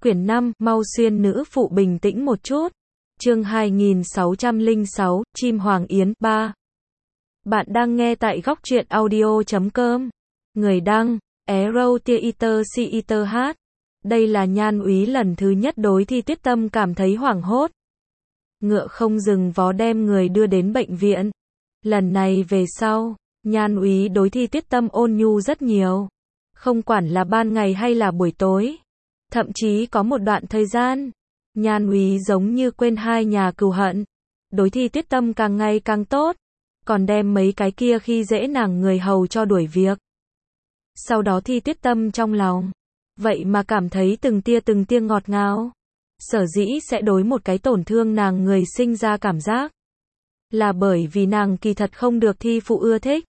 Quyển 5, mau xuyên nữ phụ bình tĩnh một chút. Chương 2606, Chim Hoàng Yến, 3. Bạn đang nghe tại góc truyện audio.com. Người đăng, Erotiater hát. Đây là Nhan Úy lần thứ nhất đối Thi Tuyết Tâm cảm thấy hoảng hốt. Ngựa không dừng vó đem người đưa đến bệnh viện. Lần này về sau, Nhan Úy đối Thi Tuyết Tâm ôn nhu rất nhiều. Không quản là ban ngày hay là buổi tối. Thậm chí có một đoạn thời gian, Nhan Úy giống như quên hai nhà cừu hận. Đối Thi Tuyết Tâm càng ngày càng tốt, còn đem mấy cái kia khi dễ nàng người hầu cho đuổi việc. Sau đó Thi Tuyết Tâm trong lòng, vậy mà cảm thấy từng tia ngọt ngào. Sở dĩ sẽ đối một cái tổn thương nàng người sinh ra cảm giác, là bởi vì nàng kỳ thật không được Thi phụ ưa thích.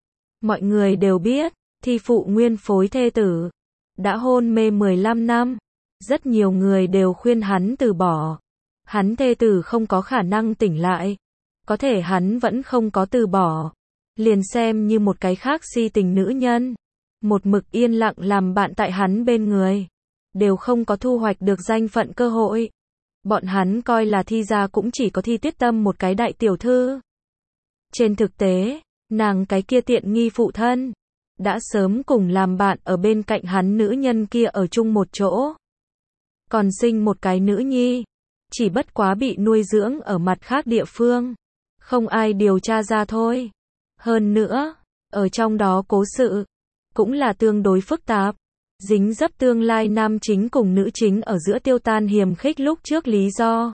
Mọi người đều biết, Thi phụ nguyên phối thê tử đã hôn mê 15 năm. Rất nhiều người đều khuyên hắn từ bỏ. Hắn thê tử không có khả năng tỉnh lại. Có thể hắn vẫn không có từ bỏ. Liền xem như một cái khác si tình nữ nhân. Một mực yên lặng làm bạn tại hắn bên người. Đều không có thu hoạch được danh phận cơ hội. Bọn hắn coi là Thi gia cũng chỉ có Thi Tuyết Tâm một cái đại tiểu thư. Trên thực tế, nàng cái kia tiện nghi phụ thân đã sớm cùng làm bạn ở bên cạnh hắn nữ nhân kia ở chung một chỗ. Còn sinh một cái nữ nhi, chỉ bất quá bị nuôi dưỡng ở mặt khác địa phương. Không ai điều tra ra thôi. Hơn nữa, ở trong đó cố sự, cũng là tương đối phức tạp. Dính dấp tương lai nam chính cùng nữ chính ở giữa tiêu tan hiềm khích lúc trước lý do.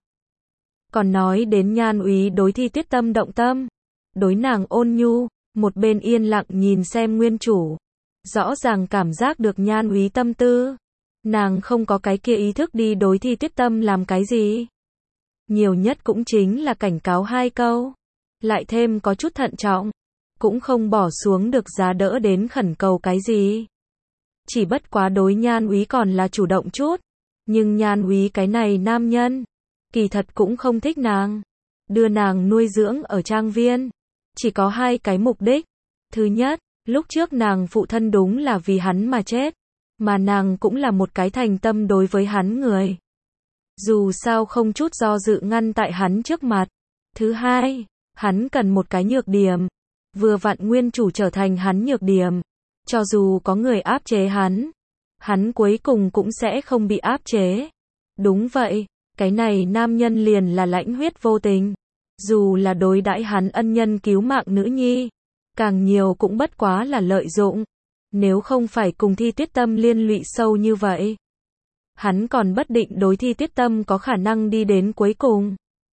Còn nói đến Nhan Úy đối Thi Tuyết Tâm động tâm. Đối nàng ôn nhu, một bên yên lặng nhìn xem nguyên chủ. Rõ ràng cảm giác được Nhan Úy tâm tư. Nàng không có cái kia ý thức đi đối Thi Tuyết Tâm làm cái gì. Nhiều nhất cũng chính là cảnh cáo hai câu. Lại thêm có chút thận trọng. Cũng không bỏ xuống được giá đỡ đến khẩn cầu cái gì. Chỉ bất quá đối Nhan Úy còn là chủ động chút. Nhưng Nhan Úy cái này nam nhân, kỳ thật cũng không thích nàng. Đưa nàng nuôi dưỡng ở trang viên. Chỉ có hai cái mục đích. Thứ nhất, lúc trước nàng phụ thân đúng là vì hắn mà chết. Mà nàng cũng là một cái thành tâm đối với hắn người. Dù sao không chút do dự ngăn tại hắn trước mặt. Thứ hai, hắn cần một cái nhược điểm. Vừa vặn nguyên chủ trở thành hắn nhược điểm. Cho dù có người áp chế hắn cuối cùng cũng sẽ không bị áp chế. Đúng vậy, cái này nam nhân liền là lãnh huyết vô tình. Dù là đối đãi hắn ân nhân cứu mạng nữ nhi, càng nhiều cũng bất quá là lợi dụng. Nếu không phải cùng Thi Tuyết Tâm liên lụy sâu như vậy, hắn còn bất định đối Thi Tuyết Tâm có khả năng đi đến cuối cùng.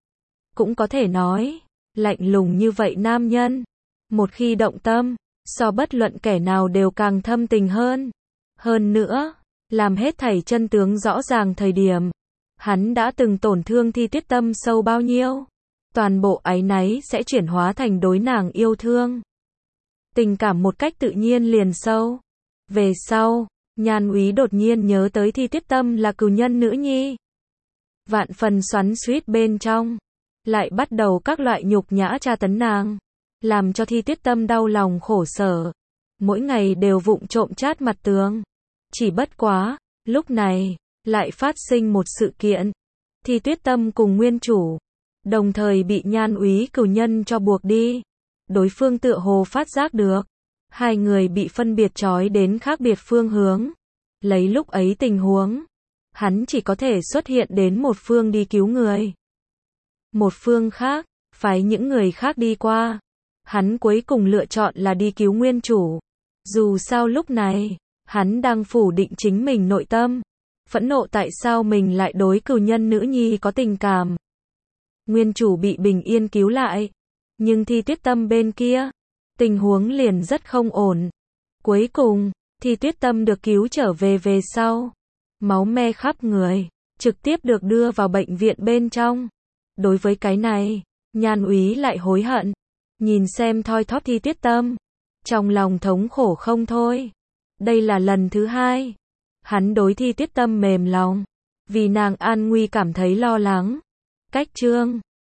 Cũng có thể nói, lạnh lùng như vậy nam nhân, một khi động tâm, so bất luận kẻ nào đều càng thâm tình hơn. Hơn nữa, làm hết thảy chân tướng rõ ràng thời điểm, hắn đã từng tổn thương Thi Tuyết Tâm sâu bao nhiêu. Toàn bộ áy náy sẽ chuyển hóa thành đối nàng yêu thương. Tình cảm một cách tự nhiên liền sâu. Về sau, Nhan Úy đột nhiên nhớ tới Thi Tuyết Tâm là cừu nhân nữ nhi. Vạn phần xoắn xuýt bên trong, lại bắt đầu các loại nhục nhã tra tấn nàng, làm cho Thi Tuyết Tâm đau lòng khổ sở. Mỗi ngày đều vụng trộm chát mặt tường. Chỉ bất quá, lúc này, lại phát sinh một sự kiện. Thi Tuyết Tâm cùng nguyên chủ, đồng thời bị Nhan Úy cừu nhân cho buộc đi. Đối phương tựa hồ phát giác được. Hai người bị phân biệt trói đến khác biệt phương hướng. Lấy lúc ấy tình huống, hắn chỉ có thể xuất hiện đến một phương đi cứu người. Một phương khác, phái những người khác đi qua. Hắn cuối cùng lựa chọn là đi cứu nguyên chủ. Dù sao lúc này, hắn đang phủ định chính mình nội tâm. Phẫn nộ tại sao mình lại đối cừu nhân nữ nhi có tình cảm. Nguyên chủ bị bình yên cứu lại. Nhưng Thi Tuyết Tâm bên kia, tình huống liền rất không ổn. Cuối cùng, Thi Tuyết Tâm được cứu trở về sau. Máu me khắp người, trực tiếp được đưa vào bệnh viện bên trong. Đối với cái này, Nhan Úy lại hối hận. Nhìn xem thoi thóp Thi Tuyết Tâm, trong lòng thống khổ không thôi. Đây là lần thứ hai. Hắn đối Thi Tuyết Tâm mềm lòng. Vì nàng an nguy cảm thấy lo lắng. Cách chương